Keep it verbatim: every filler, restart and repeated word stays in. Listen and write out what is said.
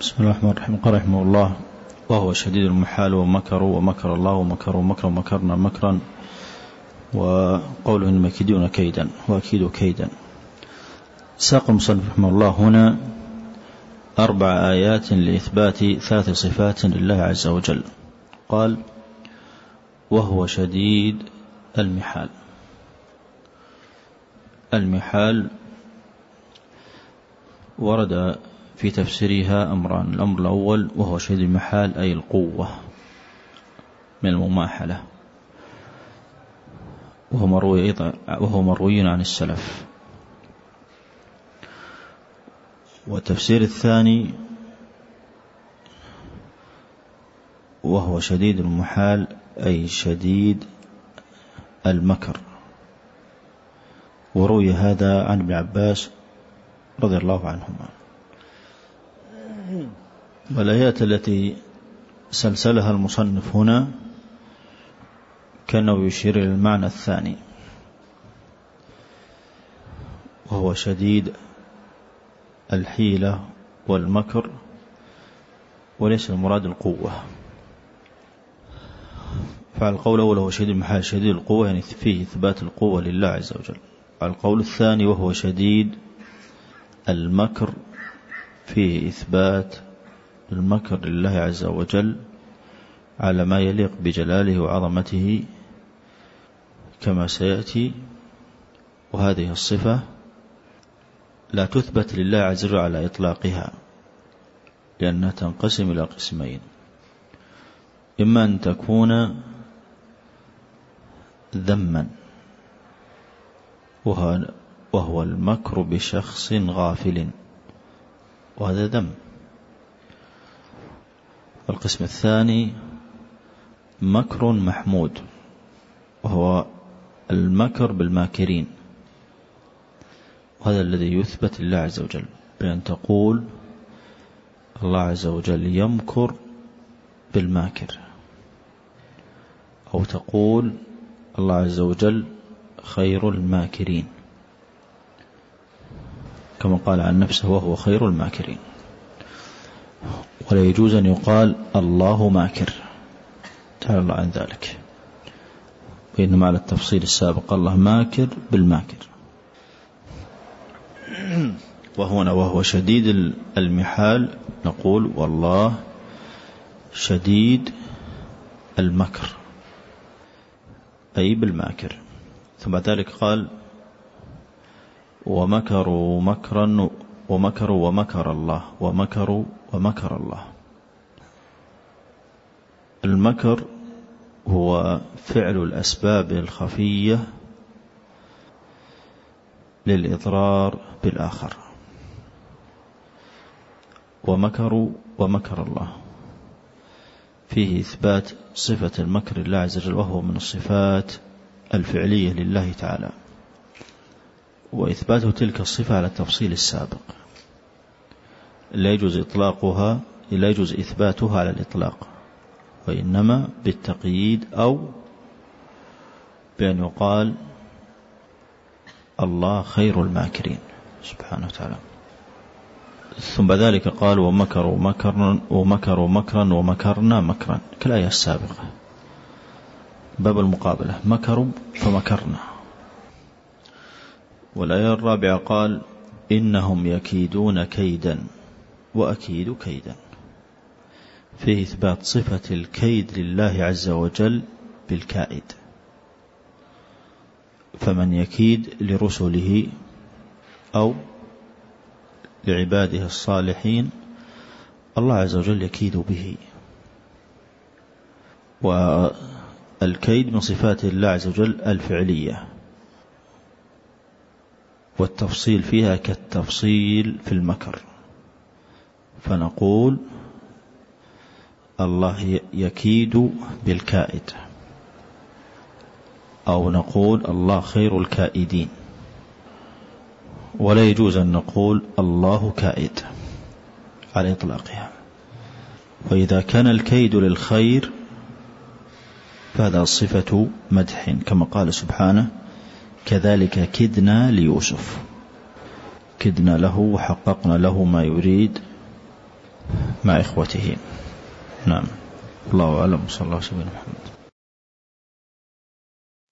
بسم الله الرحمن الرحيم. قال رحمه الله: وهو شديد المحال ومكروا ومكر الله ومكروا مكرا ومكرنا مكرا، وقوله إنما يكيدون كيدا وأكيد كيدا. ساق المصنف رحمه الله هنا أربع آيات لإثبات ثلاث صفات لله عز وجل. قال: وهو شديد المحال. المحال ورد في تفسيرها أمران: الأمر الأول وهو شديد المحال أي القوة من المماحلة، وهو مروي أيضا وهو مروي عن السلف. والتفسير الثاني وهو شديد المحال أي شديد المكر، وروي هذا عن ابن عباس رضي الله عنهما. والآيات التي سلسلها المصنف هنا كانه يشير إلى المعنى الثاني، وهو شديد الحيلة والمكر، وليس المراد القوة. فالقول الأول وهو شديد المحال شديد القوة، يعني فيه إثبات القوة لله عز وجل. القول الثاني وهو شديد المكر فيه إثبات المكر لله عز وجل على ما يليق بجلاله وعظمته كما سيأتي. وهذه الصفة لا تثبت لله عز وجل على إطلاقها، لأنها تنقسم إلى قسمين: إما أن تكون ذما وهو المكر بشخص غافل، وهذا ذم. والقسم الثاني مكر محمود، وهو المكر بالماكرين، وهذا الذي يثبت لله عز وجل، بأن تقول الله عز وجل يمكر بالماكر، أو تقول الله عز وجل خير الماكرين، كما قال عن نفسه وهو خير الماكرين. ولا يجوز أن يقال الله ماكر، تعالى الله عن ذلك، وإنما على التفصيل السابق الله ماكر بالماكر. وهنا وهو شديد المحال نقول والله شديد المكر أي بالماكر. ثم ذلك قال: ومكروا مكرا ومكروا ومكر الله ومكروا ومكر الله. المكر هو فعل الأسباب الخفية للإضرار بالآخر. ومكروا ومكر الله فيه إثبات صفة المكر لله عز وجل، وهو من الصفات الفعلية لله تعالى، وإثباته تلك الصفة على التفصيل السابق. لا يجوز إطلاقها، لا يجوز إثباتها على الإطلاق، وإنما بالتقييد أو بأن يقال الله خير الماكرين سبحانه وتعالى. ثم ذلك قال: ومكروا مكرا ومكروا مكرا ومكرنا مكرا، كالآية السابقة، باب المقابلة، مكروا فمكرنا. والآية الرابعة قال: إنهم يكيدون كيدا وأكيد كيدا، فيه إثبات صفة الكيد لله عز وجل بالكائد. فمن يكيد لرسله أو لعباده الصالحين الله عز وجل يكيد به. والكيد من صفات الله عز وجل الفعلية، والتفصيل فيها كالتفصيل في المكر، فنقول الله يكيد بالكائد، أو نقول الله خير الكائدين. ولا يجوز أن نقول الله كائد على إطلاقها. وإذا كان الكيد للخير فهذا صفة مدح، كما قال سبحانه: كذلك كدنا ليوسف، كدنا له وحققنا له ما يريد مع إخوته. نعم. الله أعلم. صلى الله عليه وسلم. محمد.